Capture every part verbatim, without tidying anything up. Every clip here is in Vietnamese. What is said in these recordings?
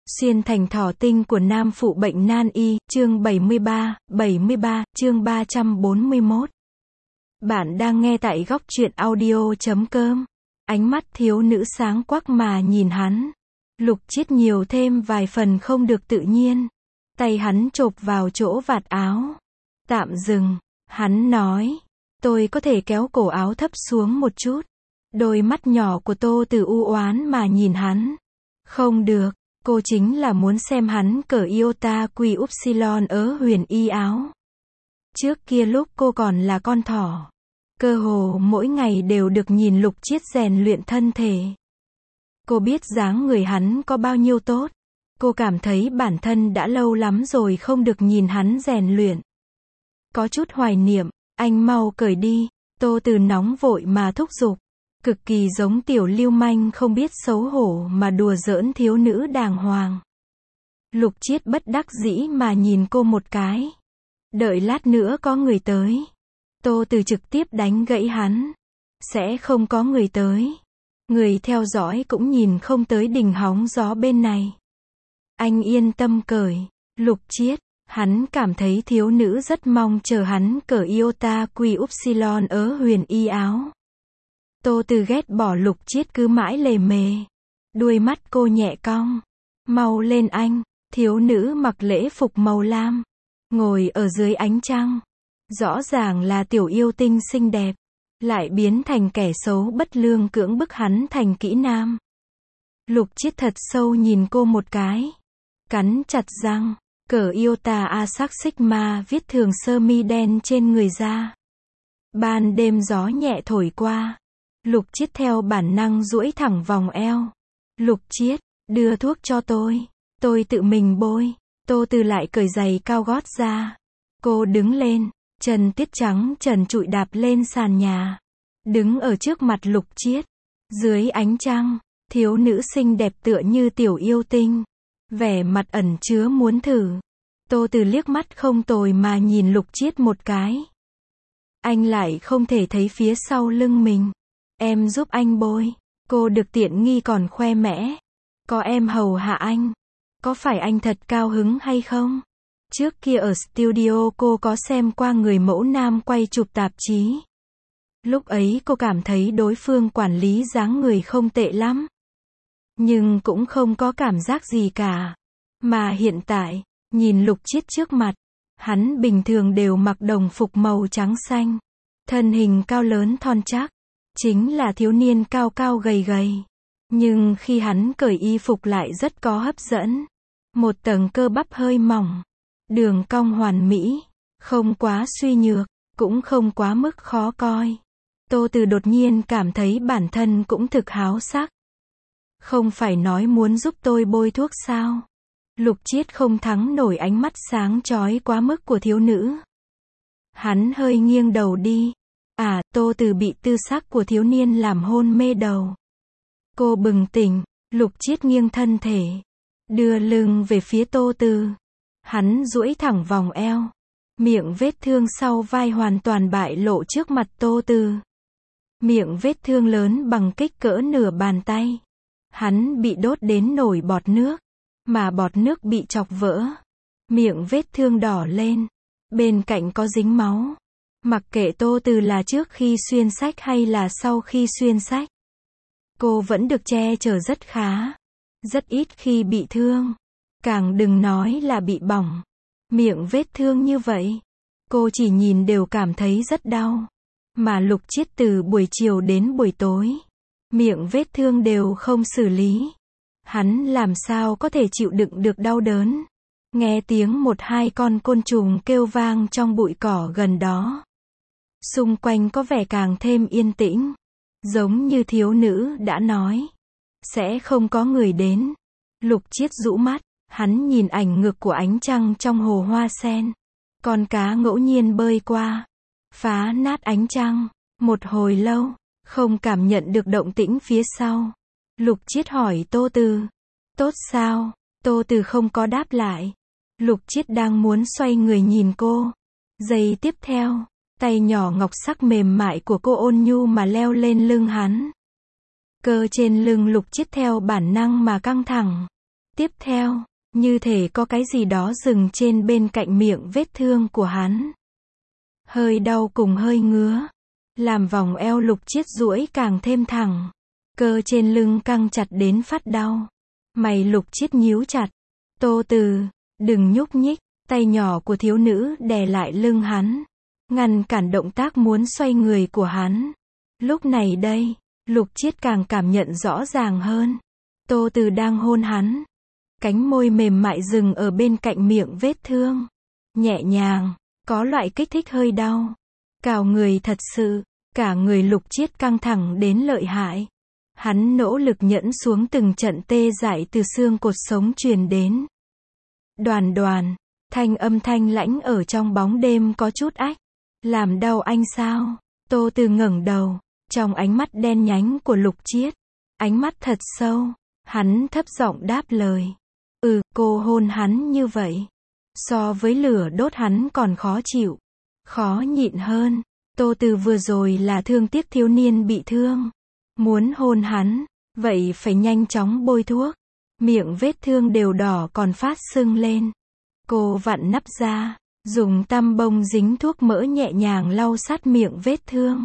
Xuyên thành thỏ tinh của nam phụ bệnh nan y, chương bảy mươi ba, bảy mươi ba, chương ba trăm bốn mươi mốt. Bạn đang nghe tại góc truyện audio chấm com. Ánh mắt thiếu nữ sáng quắc mà nhìn hắn. Lục Chiết nhiều thêm vài phần không được tự nhiên. Tay hắn chộp vào chỗ vạt áo. Tạm dừng, hắn nói, tôi có thể kéo cổ áo thấp xuống một chút. Đôi mắt nhỏ của Tô Từ u oán mà nhìn hắn. Không được. Cô chính là muốn xem hắn cởi iota quy upsilon ớ huyền y áo. Trước kia lúc cô còn là con thỏ, cơ hồ mỗi ngày đều được nhìn Lục Chiết rèn luyện thân thể. Cô biết dáng người hắn có bao nhiêu tốt. Cô cảm thấy bản thân đã lâu lắm rồi không được nhìn hắn rèn luyện. Có chút hoài niệm, anh mau cởi đi, Tô Từ nóng vội mà thúc giục. Cực kỳ giống tiểu lưu manh không biết xấu hổ mà đùa giỡn thiếu nữ đàng hoàng. Lục Chiết bất đắc dĩ mà nhìn cô một cái. Đợi lát nữa có người tới. Tô Từ trực tiếp đánh gãy hắn. Sẽ không có người tới. Người theo dõi cũng nhìn không tới đỉnh hóng gió bên này. Anh yên tâm cởi. Lục Chiết, hắn cảm thấy thiếu nữ rất mong chờ hắn cởi iota quy upsilon ớ huyền y áo. Tô Từ ghét bỏ Lục Chiết cứ mãi lề mề. Đuôi mắt cô nhẹ cong. Mau lên anh. Thiếu nữ mặc lễ phục màu lam. Ngồi ở dưới ánh trăng. Rõ ràng là tiểu yêu tinh xinh đẹp. Lại biến thành kẻ xấu bất lương cưỡng bức hắn thành kỹ nam. Lục Chiết thật sâu nhìn cô một cái. Cắn chặt răng. Cởi iota a sắc sigma viết thường sơ mi đen trên người ra. Ban đêm gió nhẹ thổi qua. Lục Chiết theo bản năng duỗi thẳng vòng eo. Lục Chiết, đưa thuốc cho tôi. Tôi tự mình bôi. Tô Từ lại cởi giày cao gót ra. Cô đứng lên. Chân tiết trắng trần trụi đạp lên sàn nhà. Đứng ở trước mặt Lục Chiết. Dưới ánh trăng, thiếu nữ xinh đẹp tựa như tiểu yêu tinh. Vẻ mặt ẩn chứa muốn thử. Tô Từ liếc mắt không tồi mà nhìn Lục Chiết một cái. Anh lại không thể thấy phía sau lưng mình. Em giúp anh bôi. Cô được tiện nghi còn khoe mẽ. Có em hầu hạ anh. Có phải anh thật cao hứng hay không? Trước kia ở studio cô có xem qua người mẫu nam quay chụp tạp chí. Lúc ấy cô cảm thấy đối phương quản lý dáng người không tệ lắm. Nhưng cũng không có cảm giác gì cả. Mà hiện tại, nhìn Lục Chiết trước mặt, hắn bình thường đều mặc đồng phục màu trắng xanh. Thân hình cao lớn thon chắc. Chính là thiếu niên cao cao gầy gầy. Nhưng khi hắn cởi y phục lại rất có hấp dẫn. Một tầng cơ bắp hơi mỏng. Đường cong hoàn mỹ. Không quá suy nhược. Cũng không quá mức khó coi. Tô Từ đột nhiên cảm thấy bản thân cũng thực háo sắc. Không phải nói muốn giúp tôi bôi thuốc sao? Lục Chiết không thắng nổi ánh mắt sáng chói quá mức của thiếu nữ. Hắn hơi nghiêng đầu đi. À, Tô Từ bị tư sắc của thiếu niên làm hôn mê đầu. Cô bừng tỉnh, Lục Chiết nghiêng thân thể. Đưa lưng về phía Tô Từ. Hắn duỗi thẳng vòng eo. Miệng vết thương sau vai hoàn toàn bại lộ trước mặt Tô Từ. Miệng vết thương lớn bằng kích cỡ nửa bàn tay. Hắn bị đốt đến nổi bọt nước. Mà bọt nước bị chọc vỡ. Miệng vết thương đỏ lên. Bên cạnh có dính máu. Mặc kệ Tô Từ là trước khi xuyên sách hay là sau khi xuyên sách. Cô vẫn được che chở rất khá. Rất ít khi bị thương. Càng đừng nói là bị bỏng. Miệng vết thương như vậy. Cô chỉ nhìn đều cảm thấy rất đau. Mà Lục Chiết từ buổi chiều đến buổi tối. Miệng vết thương đều không xử lý. Hắn làm sao có thể chịu đựng được đau đớn. Nghe tiếng một hai con côn trùng kêu vang trong bụi cỏ gần đó. Xung quanh có vẻ càng thêm yên tĩnh. Giống như thiếu nữ đã nói. Sẽ không có người đến. Lục Chiết rũ mắt. Hắn nhìn ảnh ngược của ánh trăng trong hồ hoa sen. Con cá ngẫu nhiên bơi qua. Phá nát ánh trăng. Một hồi lâu. Không cảm nhận được động tĩnh phía sau. Lục Chiết hỏi Tô Từ. Tốt sao? Tô Từ không có đáp lại. Lục Chiết đang muốn xoay người nhìn cô. Giây tiếp theo. Tay nhỏ ngọc sắc mềm mại của cô ôn nhu mà leo lên lưng hắn. Cơ trên lưng Lục Chiết theo bản năng mà căng thẳng. tiếp theo, như thể có cái gì đó dừng trên bên cạnh miệng vết thương của hắn. Hơi đau cùng hơi ngứa, làm vòng eo Lục Chiết duỗi càng thêm thẳng. Cơ trên lưng căng chặt đến phát đau. Mày Lục Chiết nhíu chặt. Tô Từ, đừng nhúc nhích. Tay nhỏ của thiếu nữ đè lại lưng hắn, ngăn cản động tác muốn xoay người của hắn. Lúc này đây, Lục Chiết càng cảm nhận rõ ràng hơn. Tô Từ đang hôn hắn. Cánh môi mềm mại dừng ở bên cạnh miệng vết thương. Nhẹ nhàng, có loại kích thích hơi đau. Cào người thật sự, cả người Lục Chiết căng thẳng đến lợi hại. Hắn nỗ lực nhẫn xuống từng trận tê dại từ xương cột sống truyền đến. Đoàn đoàn, thanh âm thanh lãnh ở trong bóng đêm có chút ách. Làm đau anh sao? Tô Từ ngẩng đầu, trong ánh mắt đen nhánh của Lục Chiết, ánh mắt thật sâu, hắn thấp giọng đáp lời. Ừ, cô hôn hắn như vậy, so với lửa đốt hắn còn khó chịu, khó nhịn hơn. Tô Từ vừa rồi là thương tiếc thiếu niên bị thương, muốn hôn hắn, vậy phải nhanh chóng bôi thuốc. Miệng vết thương đều đỏ còn phát sưng lên. Cô vặn nắp ra, dùng tăm bông dính thuốc mỡ nhẹ nhàng lau sát miệng vết thương.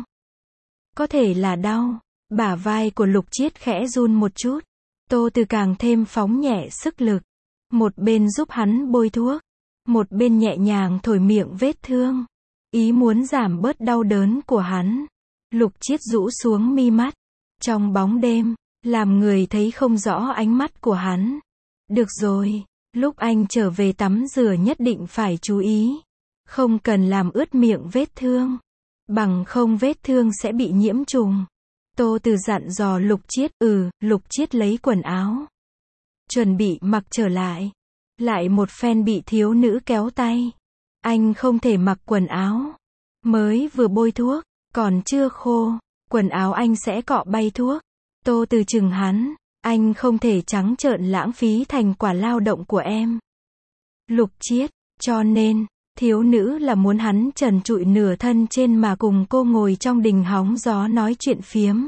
Có thể là đau, bả vai của Lục Chiết khẽ run một chút. Tô Từ càng thêm phóng nhẹ sức lực, một bên giúp hắn bôi thuốc, một bên nhẹ nhàng thổi miệng vết thương, ý muốn giảm bớt đau đớn của hắn. Lục Chiết rũ xuống mi mắt, trong bóng đêm, làm người thấy không rõ ánh mắt của hắn. Được rồi, lúc anh trở về tắm rửa nhất định phải chú ý, không cần làm ướt miệng vết thương, bằng không vết thương sẽ bị nhiễm trùng. Tô Từ dặn dò Lục Chiết. Ừ, Lục Chiết lấy quần áo, chuẩn bị mặc trở lại. Lại một phen bị thiếu nữ kéo tay. Anh không thể mặc quần áo, mới vừa bôi thuốc, còn chưa khô, quần áo anh sẽ cọ bay thuốc. Tô Từ chừng hắn, anh không thể trắng trợn lãng phí thành quả lao động của em. Lục Chiết, cho nên, thiếu nữ là muốn hắn trần trụi nửa thân trên mà cùng cô ngồi trong đình hóng gió nói chuyện phiếm.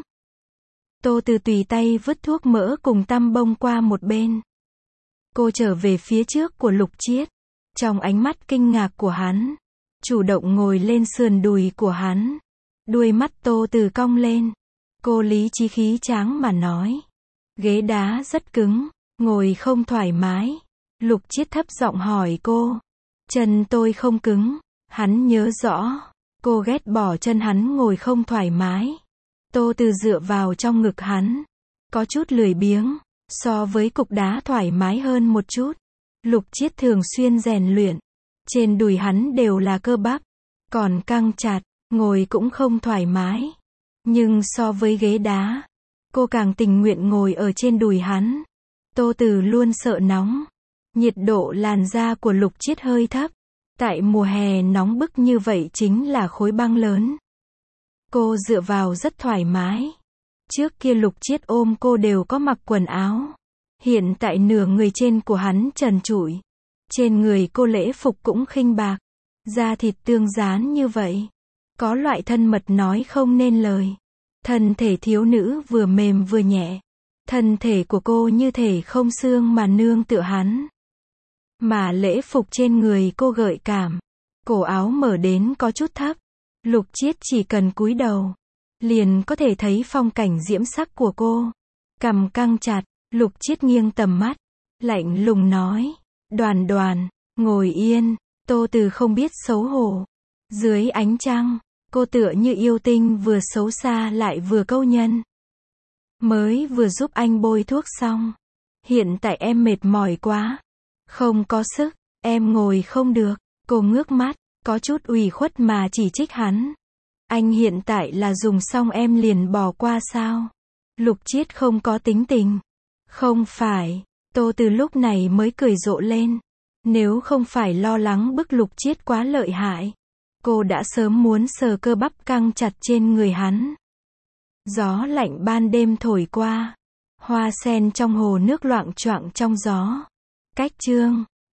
Tô Từ tùy tay vứt thuốc mỡ cùng tăm bông qua một bên. Cô trở về phía trước của Lục Chiết, trong ánh mắt kinh ngạc của hắn, chủ động ngồi lên sườn đùi của hắn. Đuôi mắt Tô Từ cong lên. Cô lý trí khí tráng mà nói. Ghế đá rất cứng, ngồi không thoải mái. Lục Chiết thấp giọng hỏi cô. Chân tôi không cứng. Hắn nhớ rõ, cô ghét bỏ chân hắn ngồi không thoải mái. Tô Từ dựa vào trong ngực hắn, có chút lười biếng, so với cục đá thoải mái hơn một chút. Lục Chiết thường xuyên rèn luyện, trên đùi hắn đều là cơ bắp, còn căng chặt, ngồi cũng không thoải mái. Nhưng so với ghế đá, cô càng tình nguyện ngồi ở trên đùi hắn. Tô Từ luôn sợ nóng. Nhiệt độ làn da của Lục Chiết hơi thấp. Tại mùa hè nóng bức như vậy chính là khối băng lớn. Cô dựa vào rất thoải mái. Trước kia Lục Chiết ôm cô đều có mặc quần áo. Hiện tại nửa người trên của hắn trần trụi. Trên người cô lễ phục cũng khinh bạc. Da thịt tương dán như vậy. Có loại thân mật nói không nên lời. Thân thể thiếu nữ vừa mềm vừa nhẹ. Thân thể của cô như thể không xương mà nương tựa hắn. Mà lễ phục trên người cô gợi cảm. Cổ áo mở đến có chút thấp. Lục Chiết chỉ cần cúi đầu, liền có thể thấy phong cảnh diễm sắc của cô. Cằm căng chặt, Lục Chiết nghiêng tầm mắt, lạnh lùng nói. Đoàn đoàn, ngồi yên. Tô Từ không biết xấu hổ. Dưới ánh trăng, cô tựa như yêu tinh vừa xấu xa lại vừa câu nhân. Mới vừa giúp anh bôi thuốc xong. Hiện tại em mệt mỏi quá. Không có sức, em ngồi không được. Cô ngước mắt, có chút ủy khuất mà chỉ trích hắn. Anh hiện tại là dùng xong em liền bỏ qua sao? Lục Chiết không có tính tình. Không phải. Tô Từ lúc này mới cười rộ lên. Nếu không phải lo lắng bức Lục Chiết quá lợi hại, cô đã sớm muốn sờ cơ bắp căng chặt trên người hắn. Gió lạnh ban đêm thổi qua. Hoa sen trong hồ nước loạng choạng trong gió. Cách chương